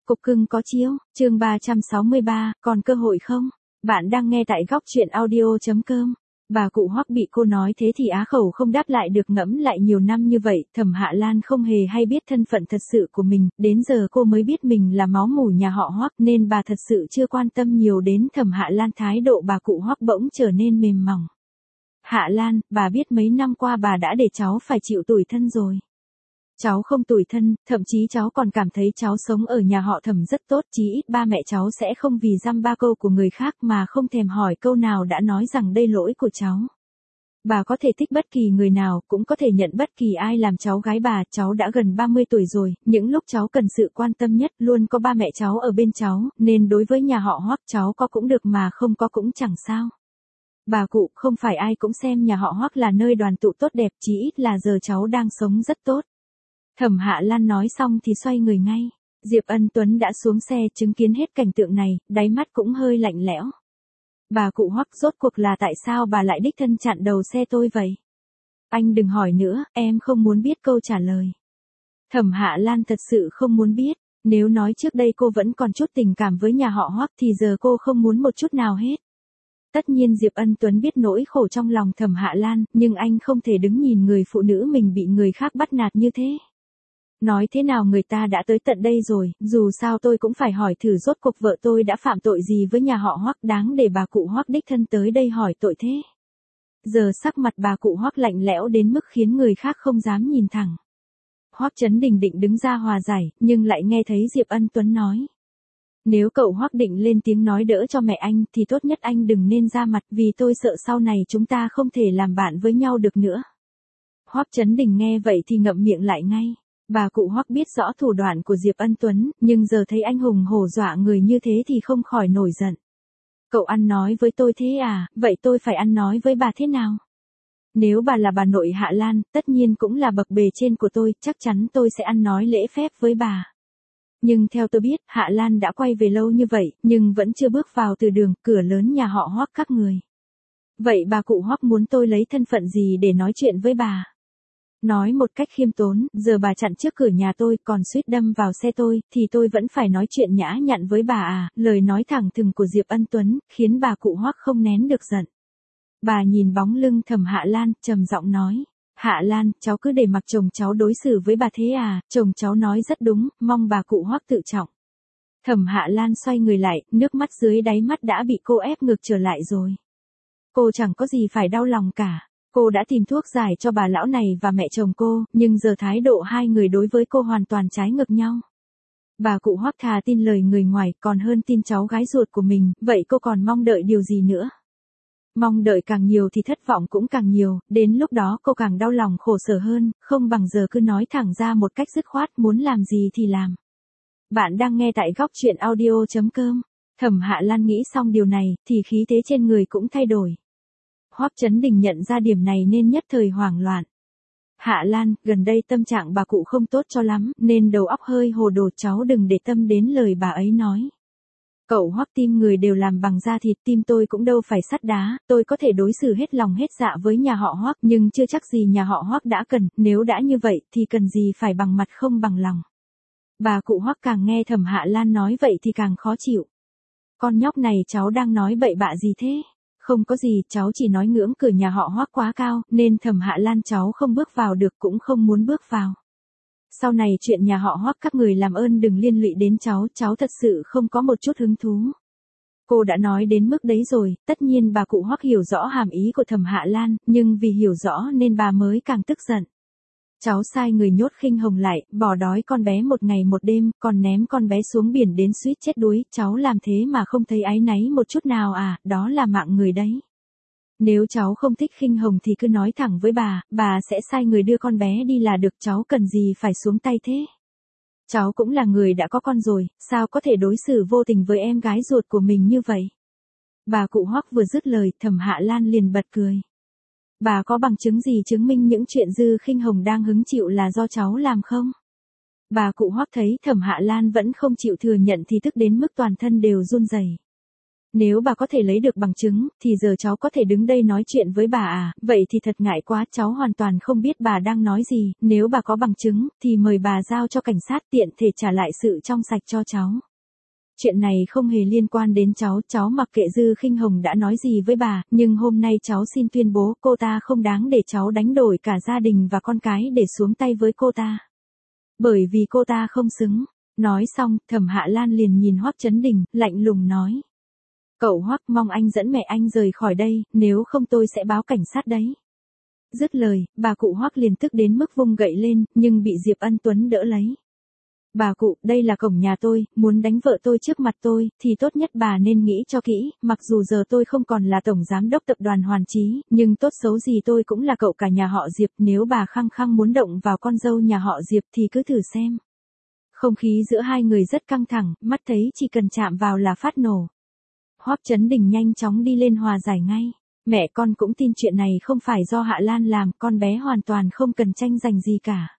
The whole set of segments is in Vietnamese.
Cục cưng có chiếu, chương 363, còn cơ hội không? Bạn đang nghe tại góc truyện audio.com. Bà cụ Hoắc bị cô nói thế thì á khẩu không đáp lại được, ngẫm lại nhiều năm như vậy, Thẩm Hạ Lan không hề hay biết thân phận thật sự của mình, đến giờ cô mới biết mình là máu mủ nhà họ Hoắc nên bà thật sự chưa quan tâm nhiều đến Thẩm Hạ Lan. Thái độ bà cụ Hoắc bỗng trở nên mềm mỏng. Hạ Lan, bà biết mấy năm qua bà đã để cháu phải chịu tủi thân rồi. Cháu không tủi thân, thậm chí cháu còn cảm thấy cháu sống ở nhà họ Thẩm rất tốt, chí ít ba mẹ cháu sẽ không vì dăm ba câu của người khác mà không thèm hỏi câu nào đã nói rằng đây lỗi của cháu. Bà có thể thích bất kỳ người nào, cũng có thể nhận bất kỳ ai làm cháu gái bà, cháu đã gần 30 tuổi rồi, những lúc cháu cần sự quan tâm nhất luôn có ba mẹ cháu ở bên cháu, nên đối với nhà họ Hoắc cháu có cũng được mà không có cũng chẳng sao. Bà cụ, không phải ai cũng xem nhà họ Hoắc là nơi đoàn tụ tốt đẹp, chí ít là giờ cháu đang sống rất tốt. Thẩm Hạ Lan nói xong thì xoay người ngay. Diệp Ân Tuấn đã xuống xe chứng kiến hết cảnh tượng này, đáy mắt cũng hơi lạnh lẽo. Bà cụ Hoắc, rốt cuộc là tại sao bà lại đích thân chặn đầu xe tôi vậy? Anh đừng hỏi nữa, em không muốn biết câu trả lời. Thẩm Hạ Lan thật sự không muốn biết, nếu nói trước đây cô vẫn còn chút tình cảm với nhà họ Hoắc thì giờ cô không muốn một chút nào hết. Tất nhiên Diệp Ân Tuấn biết nỗi khổ trong lòng Thẩm Hạ Lan, nhưng anh không thể đứng nhìn người phụ nữ mình bị người khác bắt nạt như thế. Nói thế nào người ta đã tới tận đây rồi, dù sao tôi cũng phải hỏi thử rốt cuộc vợ tôi đã phạm tội gì với nhà họ Hoắc đáng để bà cụ Hoắc đích thân tới đây hỏi tội thế. Giờ sắc mặt bà cụ Hoắc lạnh lẽo đến mức khiến người khác không dám nhìn thẳng. Hoắc Chấn Đình định đứng ra hòa giải, nhưng lại nghe thấy Diệp Ân Tuấn nói. Nếu cậu Hoắc định lên tiếng nói đỡ cho mẹ anh thì tốt nhất anh đừng nên ra mặt, vì tôi sợ sau này chúng ta không thể làm bạn với nhau được nữa. Hoắc Chấn Đình nghe vậy thì ngậm miệng lại ngay. Bà cụ Hoắc biết rõ thủ đoạn của Diệp Ân Tuấn, nhưng giờ thấy anh hùng hổ dọa người như thế thì không khỏi nổi giận. Cậu ăn nói với tôi thế à, vậy tôi phải ăn nói với bà thế nào? Nếu bà là bà nội Hạ Lan, tất nhiên cũng là bậc bề trên của tôi, chắc chắn tôi sẽ ăn nói lễ phép với bà. Nhưng theo tôi biết, Hạ Lan đã quay về lâu như vậy, nhưng vẫn chưa bước vào từ đường, cửa lớn nhà họ Hoắc các người. Vậy bà cụ Hoắc muốn tôi lấy thân phận gì để nói chuyện với bà? Nói một cách khiêm tốn, giờ bà chặn trước cửa nhà tôi còn suýt đâm vào xe tôi, thì tôi vẫn phải nói chuyện nhã nhặn với bà à? Lời nói thẳng thừng của Diệp Ân Tuấn, khiến bà cụ Hoắc không nén được giận. Bà nhìn bóng lưng Thẩm Hạ Lan, trầm giọng nói. Hạ Lan, cháu cứ để mặc chồng cháu đối xử với bà thế à, chồng cháu nói rất đúng, mong bà cụ Hoắc tự trọng. Thẩm Hạ Lan xoay người lại, nước mắt dưới đáy mắt đã bị cô ép ngược trở lại rồi. Cô chẳng có gì phải đau lòng cả. Cô đã tìm thuốc giải cho bà lão này và mẹ chồng cô, nhưng giờ thái độ hai người đối với cô hoàn toàn trái ngược nhau. Bà cụ Hoắc thà tin lời người ngoài còn hơn tin cháu gái ruột của mình, vậy cô còn mong đợi điều gì nữa? Mong đợi càng nhiều thì thất vọng cũng càng nhiều, đến lúc đó cô càng đau lòng khổ sở hơn, không bằng giờ cứ nói thẳng ra một cách dứt khoát, muốn làm gì thì làm. Bạn đang nghe tại góc truyện audio.com. Thẩm Hạ Lan nghĩ xong điều này, thì khí thế trên người cũng thay đổi. Hoắc Chấn Đình nhận ra điểm này nên nhất thời hoảng loạn. Hạ Lan, gần đây tâm trạng bà cụ không tốt cho lắm, nên đầu óc hơi hồ đồ, cháu đừng để tâm đến lời bà ấy nói. Cậu Hoắc, tim người đều làm bằng da thịt, tim tôi cũng đâu phải sắt đá, tôi có thể đối xử hết lòng hết dạ với nhà họ Hoắc, nhưng chưa chắc gì nhà họ Hoắc đã cần, nếu đã như vậy thì cần gì phải bằng mặt không bằng lòng. Bà cụ Hoắc càng nghe Thẩm Hạ Lan nói vậy thì càng khó chịu. Con nhóc này cháu đang nói bậy bạ gì thế? Không có gì, cháu chỉ nói ngưỡng cửa nhà họ Hoắc quá cao, nên Thẩm Hạ Lan cháu không bước vào được cũng không muốn bước vào. Sau này chuyện nhà họ Hoắc các người làm ơn đừng liên lụy đến cháu thật sự không có một chút hứng thú. Cô đã nói đến mức đấy rồi, tất nhiên bà cụ Hoắc hiểu rõ hàm ý của Thẩm Hạ Lan, nhưng vì hiểu rõ nên bà mới càng tức giận. Cháu sai người nhốt Khinh Hồng lại, bỏ đói con bé một ngày một đêm, còn ném con bé xuống biển đến suýt chết đuối, cháu làm thế mà không thấy áy náy một chút nào à, đó là mạng người đấy. Nếu cháu không thích Khinh Hồng thì cứ nói thẳng với bà sẽ sai người đưa con bé đi là được, cháu cần gì phải xuống tay thế. Cháu cũng là người đã có con rồi, sao có thể đối xử vô tình với em gái ruột của mình như vậy. Bà cụ Hoắc vừa dứt lời, Thẩm Hạ Lan liền bật cười. Bà có bằng chứng gì chứng minh những chuyện Dư Khinh Hồng đang hứng chịu là do cháu làm không? Bà cụ Hoắc thấy Thẩm Hạ Lan vẫn không chịu thừa nhận thì tức đến mức toàn thân đều run rẩy. Nếu bà có thể lấy được bằng chứng, thì giờ cháu có thể đứng đây nói chuyện với bà à, vậy thì thật ngại quá, cháu hoàn toàn không biết bà đang nói gì, nếu bà có bằng chứng, thì mời bà giao cho cảnh sát tiện thể trả lại sự trong sạch cho cháu. Chuyện này không hề liên quan đến cháu mặc kệ Dư Khinh Hồng đã nói gì với bà, nhưng hôm nay cháu xin tuyên bố cô ta không đáng để cháu đánh đổi cả gia đình và con cái để xuống tay với cô ta. Bởi vì cô ta không xứng. Nói xong, Thẩm Hạ Lan liền nhìn Hoắc Chấn Đình, lạnh lùng nói. Cậu Hoắc, mong anh dẫn mẹ anh rời khỏi đây, nếu không tôi sẽ báo cảnh sát đấy. Dứt lời, bà cụ Hoắc liền tức đến mức vung gậy lên, nhưng bị Diệp Ân Tuấn đỡ lấy. Bà cụ, đây là cổng nhà tôi, muốn đánh vợ tôi trước mặt tôi, thì tốt nhất bà nên nghĩ cho kỹ, mặc dù giờ tôi không còn là tổng giám đốc tập đoàn Hoàn Chí, nhưng tốt xấu gì tôi cũng là cậu cả nhà họ Diệp, nếu bà khăng khăng muốn động vào con dâu nhà họ Diệp thì cứ thử xem. Không khí giữa hai người rất căng thẳng, mắt thấy chỉ cần chạm vào là phát nổ. Hoắc Chấn Đình nhanh chóng đi lên hòa giải ngay. Mẹ con cũng tin chuyện này không phải do Hạ Lan làm, con bé hoàn toàn không cần tranh giành gì cả.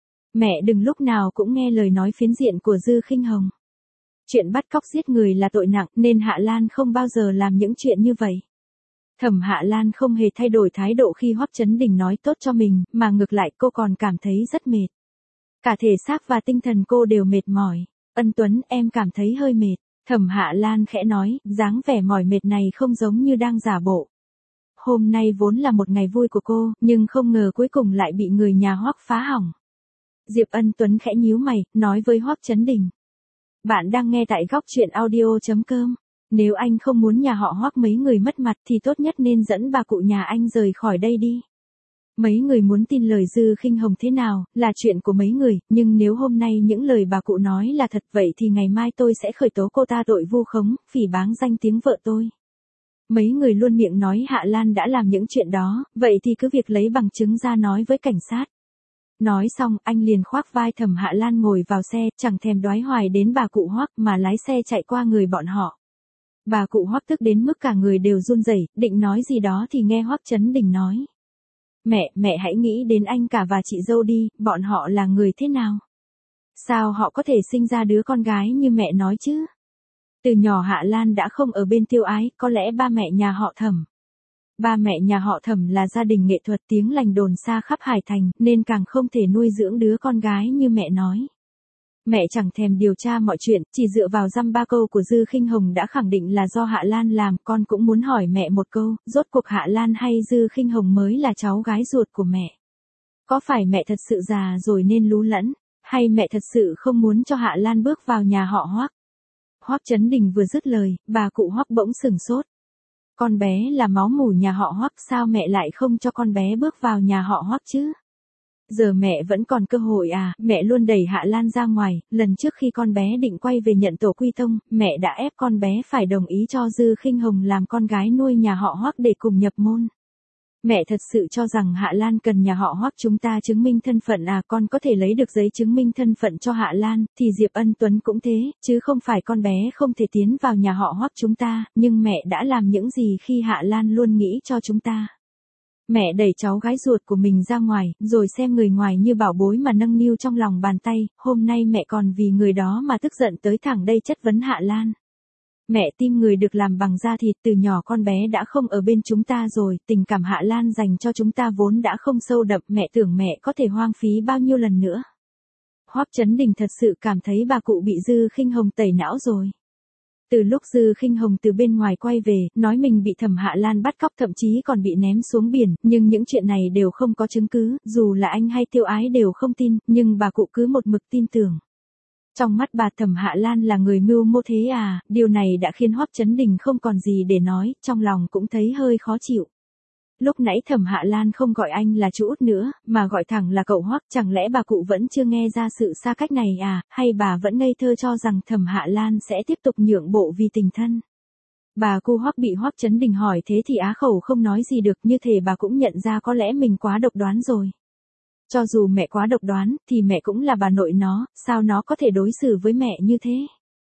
Mẹ đừng lúc nào cũng nghe lời nói phiến diện của Dư Khinh Hồng. Chuyện bắt cóc giết người là tội nặng nên Hạ Lan không bao giờ làm những chuyện như vậy. Thẩm Hạ Lan không hề thay đổi thái độ khi Hoắc Chấn Đình nói tốt cho mình, mà ngược lại cô còn cảm thấy rất mệt. Cả thể xác và tinh thần cô đều mệt mỏi. Ân Tuấn, em cảm thấy hơi mệt. Thẩm Hạ Lan khẽ nói, dáng vẻ mỏi mệt này không giống như đang giả bộ. Hôm nay vốn là một ngày vui của cô, nhưng không ngờ cuối cùng lại bị người nhà Hoắc phá hỏng. Diệp Ân Tuấn khẽ nhíu mày, nói với Hoắc Chấn Đình. Bạn đang nghe tại góc truyện audio.com. Nếu anh không muốn nhà họ Hoắc mấy người mất mặt thì tốt nhất nên dẫn bà cụ nhà anh rời khỏi đây đi. Mấy người muốn tin lời Dư Khinh Hồng thế nào, là chuyện của mấy người, nhưng nếu hôm nay những lời bà cụ nói là thật vậy thì ngày mai tôi sẽ khởi tố cô ta tội vu khống, phỉ báng danh tiếng vợ tôi. Mấy người luôn miệng nói Hạ Lan đã làm những chuyện đó, vậy thì cứ việc lấy bằng chứng ra nói với cảnh sát. Nói xong, anh liền khoác vai Thẩm Hạ Lan ngồi vào xe, chẳng thèm đoái hoài đến bà cụ Hoắc mà lái xe chạy qua người bọn họ. Bà cụ Hoắc tức đến mức cả người đều run rẩy, định nói gì đó thì nghe Hoắc Chấn Đình nói. Mẹ hãy nghĩ đến anh cả và chị dâu đi, bọn họ là người thế nào? Sao họ có thể sinh ra đứa con gái như mẹ nói chứ? Từ nhỏ Hạ Lan đã không ở bên Tiêu Ái, có lẽ ba mẹ nhà họ Thẩm. Ba mẹ nhà họ Thẩm là gia đình nghệ thuật tiếng lành đồn xa khắp Hải Thành, nên càng không thể nuôi dưỡng đứa con gái như mẹ nói. Mẹ chẳng thèm điều tra mọi chuyện, chỉ dựa vào dăm ba câu của Dư Khinh Hồng đã khẳng định là do Hạ Lan làm, con cũng muốn hỏi mẹ một câu, rốt cuộc Hạ Lan hay Dư Khinh Hồng mới là cháu gái ruột của mẹ? Có phải mẹ thật sự già rồi nên lú lẫn, hay mẹ thật sự không muốn cho Hạ Lan bước vào nhà họ Hoắc? Hoắc Chấn Đình vừa dứt lời, bà cụ Hoắc bỗng sửng sốt. Con bé là máu mủ nhà họ Hoắc, sao mẹ lại không cho con bé bước vào nhà họ Hoắc chứ? Giờ mẹ vẫn còn cơ hội à, mẹ luôn đẩy Hạ Lan ra ngoài, lần trước khi con bé định quay về nhận tổ quy tông, mẹ đã ép con bé phải đồng ý cho Dư Khinh Hồng làm con gái nuôi nhà họ Hoắc để cùng nhập môn. Mẹ thật sự cho rằng Hạ Lan cần nhà họ Hoắc chúng ta chứng minh thân phận à, con có thể lấy được giấy chứng minh thân phận cho Hạ Lan, thì Diệp Ân Tuấn cũng thế, chứ không phải con bé không thể tiến vào nhà họ Hoắc chúng ta, nhưng mẹ đã làm những gì khi Hạ Lan luôn nghĩ cho chúng ta. Mẹ đẩy cháu gái ruột của mình ra ngoài, rồi xem người ngoài như bảo bối mà nâng niu trong lòng bàn tay, hôm nay mẹ còn vì người đó mà tức giận tới thẳng đây chất vấn Hạ Lan. Mẹ tin người được làm bằng da thịt, từ nhỏ con bé đã không ở bên chúng ta rồi, tình cảm Hạ Lan dành cho chúng ta vốn đã không sâu đậm, mẹ tưởng mẹ có thể hoang phí bao nhiêu lần nữa. Hoắc Chấn Đình thật sự cảm thấy bà cụ bị Dư Khinh Hồng tẩy não rồi. Từ lúc Dư Khinh Hồng từ bên ngoài quay về, nói mình bị Thẩm Hạ Lan bắt cóc, thậm chí còn bị ném xuống biển, nhưng những chuyện này đều không có chứng cứ, dù là anh hay Tiêu Ái đều không tin, nhưng bà cụ cứ một mực tin tưởng. Trong mắt bà Thẩm Hạ Lan là người mưu mô thế à, điều này đã khiến Hoắc Chấn Đình không còn gì để nói, trong lòng cũng thấy hơi khó chịu. Lúc nãy Thẩm Hạ Lan không gọi anh là chú Út nữa, mà gọi thẳng là cậu Hoắc, chẳng lẽ bà cụ vẫn chưa nghe ra sự xa cách này à, hay bà vẫn ngây thơ cho rằng Thẩm Hạ Lan sẽ tiếp tục nhượng bộ vì tình thân? Bà cu Hoắc bị Hoắc Chấn Đình hỏi thế thì á khẩu không nói gì được, như thể bà cũng nhận ra có lẽ mình quá độc đoán rồi. Cho dù mẹ quá độc đoán, thì mẹ cũng là bà nội nó, sao nó có thể đối xử với mẹ như thế?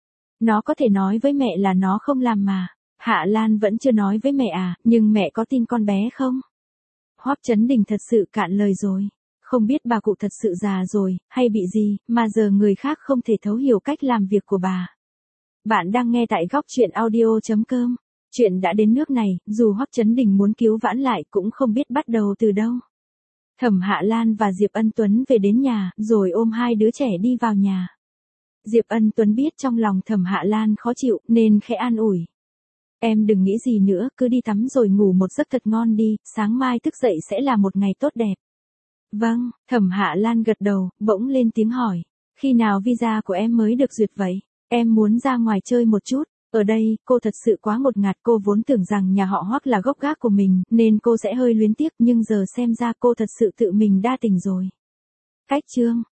Nó có thể nói với mẹ là nó không làm mà. Hạ Lan vẫn chưa nói với mẹ à, nhưng mẹ có tin con bé không? Hoắc Chấn Đình thật sự cạn lời rồi. Không biết bà cụ thật sự già rồi, hay bị gì, mà giờ người khác không thể thấu hiểu cách làm việc của bà. Bạn đang nghe tại góc chuyện audio.com. Chuyện đã đến nước này, dù Hoắc Chấn Đình muốn cứu vãn lại cũng không biết bắt đầu từ đâu. Thẩm Hạ Lan và Diệp Ân Tuấn về đến nhà, rồi ôm hai đứa trẻ đi vào nhà. Diệp Ân Tuấn biết trong lòng Thẩm Hạ Lan khó chịu, nên khẽ an ủi. Em đừng nghĩ gì nữa, cứ đi tắm rồi ngủ một giấc thật ngon đi, sáng mai thức dậy sẽ là một ngày tốt đẹp. Vâng, Thẩm Hạ Lan gật đầu, bỗng lên tiếng hỏi. Khi nào visa của em mới được duyệt vậy? Em muốn ra ngoài chơi một chút. Ở đây, cô thật sự quá ngột ngạt, cô vốn tưởng rằng nhà họ Hoắc là gốc gác của mình, nên cô sẽ hơi luyến tiếc, nhưng giờ xem ra cô thật sự tự mình đa tình rồi. Cách chương